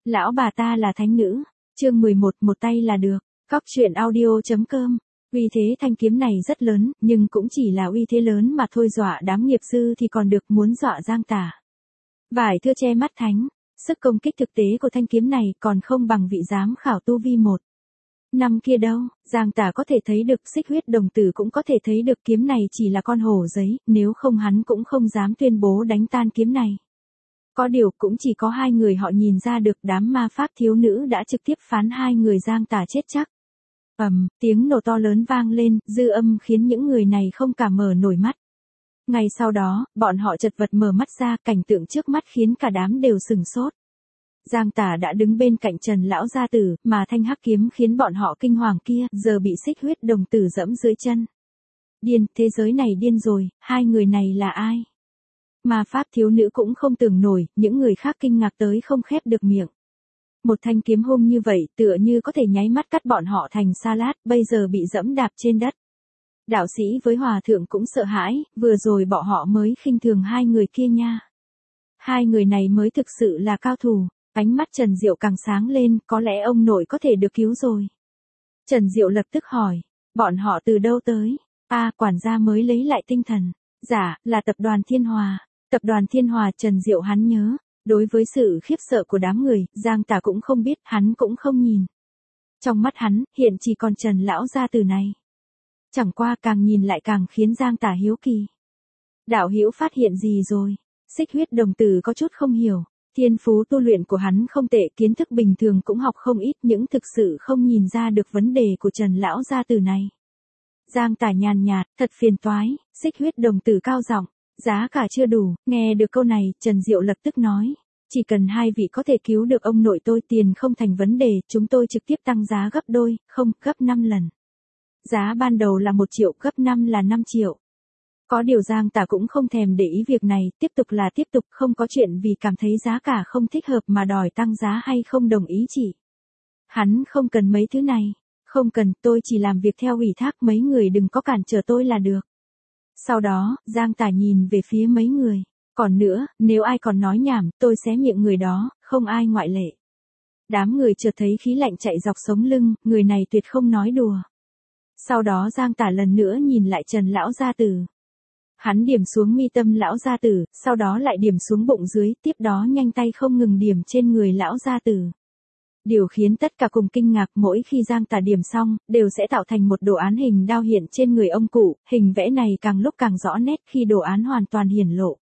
Lão bà ta là thánh nữ. Chương 11, một tay là được. Cóc truyện audio.com. Uy thế thanh kiếm này rất lớn, nhưng cũng chỉ là uy thế lớn mà thôi, dọa đám nghiệp dư thì còn được, muốn dọa Giang Tả. Vải thưa che mắt thánh, sức công kích thực tế của thanh kiếm này còn không bằng vị giám khảo tu vi 1 năm kia đâu. Giang Tả có thể thấy được, Xích Huyết Đồng Tử cũng có thể thấy được, kiếm này chỉ là con hổ giấy, nếu không hắn cũng không dám tuyên bố đánh tan kiếm này. Có điều cũng chỉ có hai người họ nhìn ra được, đám ma pháp thiếu nữ đã trực tiếp phán hai người Giang Tả chết chắc. Tiếng nổ to lớn vang lên, dư âm khiến những người này không cả mở nổi mắt. Ngay sau đó, bọn họ chật vật mở mắt ra, cảnh tượng trước mắt khiến cả đám đều sửng sốt. Giang Tả đã đứng bên cạnh Trần lão gia tử, mà thanh hắc kiếm khiến bọn họ kinh hoàng kia, giờ bị Xích Huyết Đồng Tử dẫm dưới chân. Điên, thế giới này điên rồi, hai người này là ai? Ma pháp thiếu nữ cũng không tưởng nổi, những người khác kinh ngạc tới không khép được miệng. Một thanh kiếm hung như vậy, tựa như có thể nháy mắt cắt bọn họ thành salad, bây giờ bị dẫm đạp trên đất. Đạo sĩ với hòa thượng cũng sợ hãi, vừa rồi bọn họ mới khinh thường hai người kia nha. Hai người này mới thực sự là cao thủ. Ánh mắt Trần Diệu càng sáng lên, có lẽ ông nội có thể được cứu rồi. Trần Diệu lập tức hỏi, bọn họ từ đâu tới? Quản gia mới lấy lại tinh thần. Dạ, là tập đoàn Thiên Hòa. Tập đoàn Thiên Hòa. Trần Diệu hắn nhớ. Đối với sự khiếp sợ của đám người, Giang Tả cũng không biết, hắn cũng không nhìn. Trong mắt hắn, hiện chỉ còn Trần lão gia tử này. Chẳng qua càng nhìn lại càng khiến Giang Tả hiếu kỳ. Đạo hữu phát hiện gì rồi? Xích Huyết Đồng Tử có chút không hiểu. Thiên phú tu luyện của hắn không tệ, kiến thức bình thường cũng học không ít, nhưng thực sự không nhìn ra được vấn đề của Trần lão gia tử này. Giang Tả nhàn nhạt, thật phiền toái. Xích Huyết Đồng Tử cao giọng, giá cả chưa đủ. Nghe được câu này, Trần Diệu lập tức nói, chỉ cần hai vị có thể cứu được ông nội tôi, tiền không thành vấn đề, chúng tôi trực tiếp tăng giá gấp đôi, không, gấp 5 lần. Giá ban đầu là 1 triệu, gấp 5 là 5 triệu. Có điều Giang Tả cũng không thèm để ý việc này, tiếp tục, không có chuyện vì cảm thấy giá cả không thích hợp mà đòi tăng giá hay không đồng ý chỉ. Hắn không cần mấy thứ này, không cần, tôi chỉ làm việc theo ủy thác, mấy người đừng có cản trở tôi là được. Sau đó, Giang Tả nhìn về phía mấy người, còn nữa, nếu ai còn nói nhảm, tôi xé miệng người đó, không ai ngoại lệ. Đám người chợt thấy khí lạnh chạy dọc sống lưng, người này tuyệt không nói đùa. Sau đó Giang Tả lần nữa nhìn lại Trần lão gia tử. Hắn điểm xuống mi tâm lão gia tử, sau đó lại điểm xuống bụng dưới, tiếp đó nhanh tay không ngừng điểm trên người lão gia tử. Điều khiến tất cả cùng kinh ngạc, mỗi khi Giang Tả điểm xong, đều sẽ tạo thành một đồ án hình đao hiện trên người ông cụ, hình vẽ này càng lúc càng rõ nét khi đồ án hoàn toàn hiển lộ.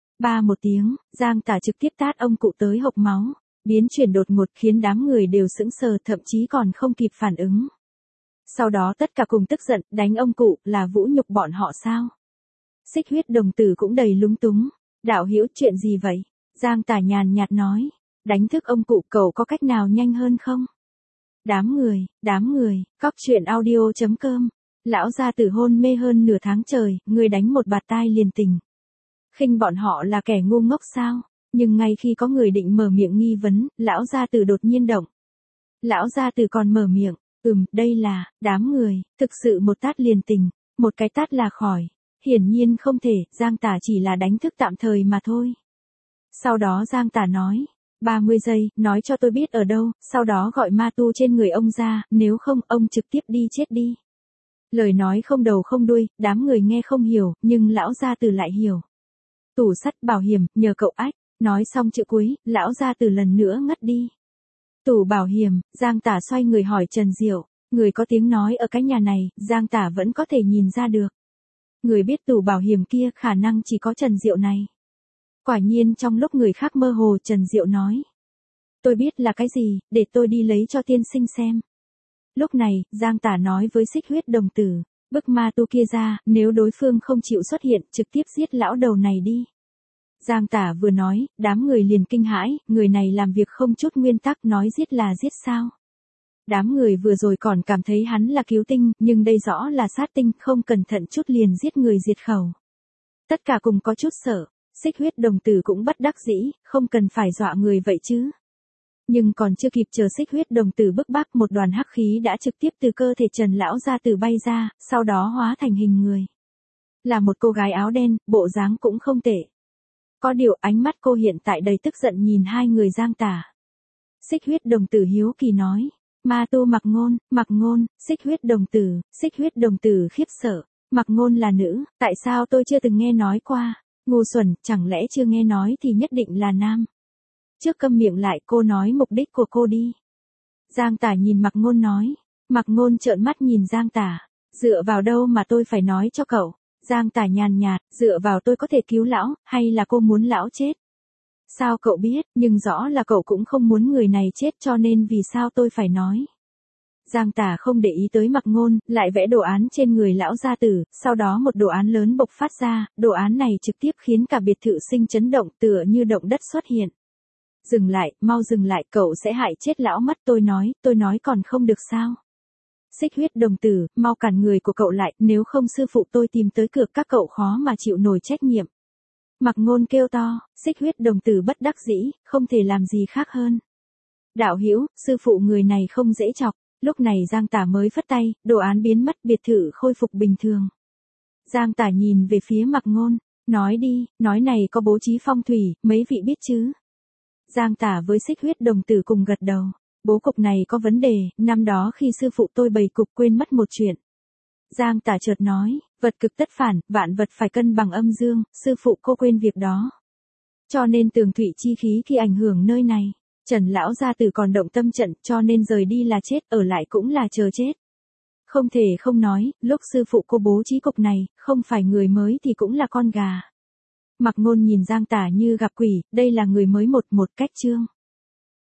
Một tiếng, Giang Tả trực tiếp tát ông cụ tới hộc máu, biến chuyển đột ngột khiến đám người đều sững sờ, thậm chí còn không kịp phản ứng. Sau đó tất cả cùng tức giận, đánh ông cụ, là vũ nhục bọn họ sao? Xích Huyết Đồng Tử cũng đầy lúng túng. Đạo hữu, chuyện gì vậy? Giang Tả nhàn nhạt nói, đánh thức ông cụ, cậu có cách nào nhanh hơn không? Đám người, cóc truyện audio.com. Lão gia tử hôn mê hơn nửa tháng trời, người đánh một bạt tai liền tỉnh. Khinh bọn họ là kẻ ngu ngốc sao? Nhưng ngay khi có người định mở miệng nghi vấn, lão gia tử đột nhiên động. Lão gia tử còn mở miệng, đây là, đám người, thực sự một tát liền tỉnh, một cái tát là khỏi. Hiển nhiên không thể, Giang Tả chỉ là đánh thức tạm thời mà thôi. Sau đó Giang Tả nói, 30 giây, nói cho tôi biết ở đâu, sau đó gọi ma tu trên người ông ra, nếu không, ông trực tiếp đi chết đi. Lời nói không đầu không đuôi, đám người nghe không hiểu, nhưng lão gia tử lại hiểu. Tủ sắt, bảo hiểm, nhờ cậu ách, nói xong chữ cuối, lão gia tử lần nữa ngất đi. Tủ bảo hiểm, Giang Tả xoay người hỏi Trần Diệu, người có tiếng nói ở cái nhà này, Giang Tả vẫn có thể nhìn ra được. Người biết tủ bảo hiểm kia khả năng chỉ có Trần Diệu này. Quả nhiên trong lúc người khác mơ hồ, Trần Diệu nói, tôi biết là cái gì, để tôi đi lấy cho tiên sinh xem. Lúc này, Giang Tả nói với Xích Huyết Đồng Tử, bức ma tu kia ra, nếu đối phương không chịu xuất hiện, trực tiếp giết lão đầu này đi. Giang Tả vừa nói, đám người liền kinh hãi, người này làm việc không chút nguyên tắc, nói giết là giết sao? Đám người vừa rồi còn cảm thấy hắn là cứu tinh, nhưng đây rõ là sát tinh, không cẩn thận chút liền giết người diệt khẩu. Tất cả cùng có chút sợ, Xích Huyết Đồng Tử cũng bất đắc dĩ, không cần phải dọa người vậy chứ. Nhưng còn chưa kịp chờ Xích Huyết Đồng Tử bức bách, một đoàn hắc khí đã trực tiếp từ cơ thể Trần lão gia tử bay ra, sau đó hóa thành hình người. Là một cô gái áo đen, bộ dáng cũng không tệ. Có điều ánh mắt cô hiện tại đầy tức giận nhìn hai người Giang Tả. Xích huyết đồng tử hiếu kỳ nói. Ma tu Mặc Ngôn, xích huyết đồng tử khiếp sợ. Mặc Ngôn là nữ, tại sao tôi chưa từng nghe nói qua? Ngu xuẩn, chẳng lẽ chưa nghe nói thì nhất định là nam? Trước câm miệng lại, cô nói mục đích của cô đi. Giang Tả nhìn Mặc Ngôn nói. Mặc Ngôn trợn mắt nhìn Giang Tả. Dựa vào đâu mà tôi phải nói cho cậu? Giang Tả nhàn nhạt, dựa vào tôi có thể cứu lão, hay là cô muốn lão chết? Sao cậu biết, nhưng rõ là cậu cũng không muốn người này chết cho nên vì sao tôi phải nói? Giang Tả không để ý tới Mặc Ngôn, lại vẽ đồ án trên người lão gia tử, sau đó một đồ án lớn bộc phát ra, đồ án này trực tiếp khiến cả biệt thự sinh chấn động tựa như động đất xuất hiện. Dừng lại, mau dừng lại, cậu sẽ hại chết lão mất, tôi nói còn không được sao? Xích huyết đồng tử, mau cản người của cậu lại, nếu không sư phụ tôi tìm tới cửa các cậu khó mà chịu nổi trách nhiệm. Mặc Ngôn kêu to, xích huyết đồng tử bất đắc dĩ, không thể làm gì khác hơn. Đạo hữu, sư phụ người này không dễ chọc. Lúc này Giang Tả mới phất tay, đồ án biến mất, biệt thự khôi phục bình thường. Giang Tả nhìn về phía Mặc Ngôn, nói đi, nói này có bố trí phong thủy, mấy vị biết chứ? Giang Tả với xích huyết đồng tử cùng gật đầu. Bố cục này có vấn đề, năm đó khi sư phụ tôi bày cục quên mất một chuyện. Giang Tả chợt nói, vật cực tất phản, vạn vật phải cân bằng âm dương, sư phụ cô quên việc đó. Cho nên tường thủy chi khí khi ảnh hưởng nơi này. Trần lão gia tử còn động tâm trận, cho nên rời đi là chết, ở lại cũng là chờ chết. Không thể không nói, lúc sư phụ cô bố trí cục này, không phải người mới thì cũng là con gà. Mặc Ngôn nhìn Giang Tả như gặp quỷ, đây là người mới một cách chương.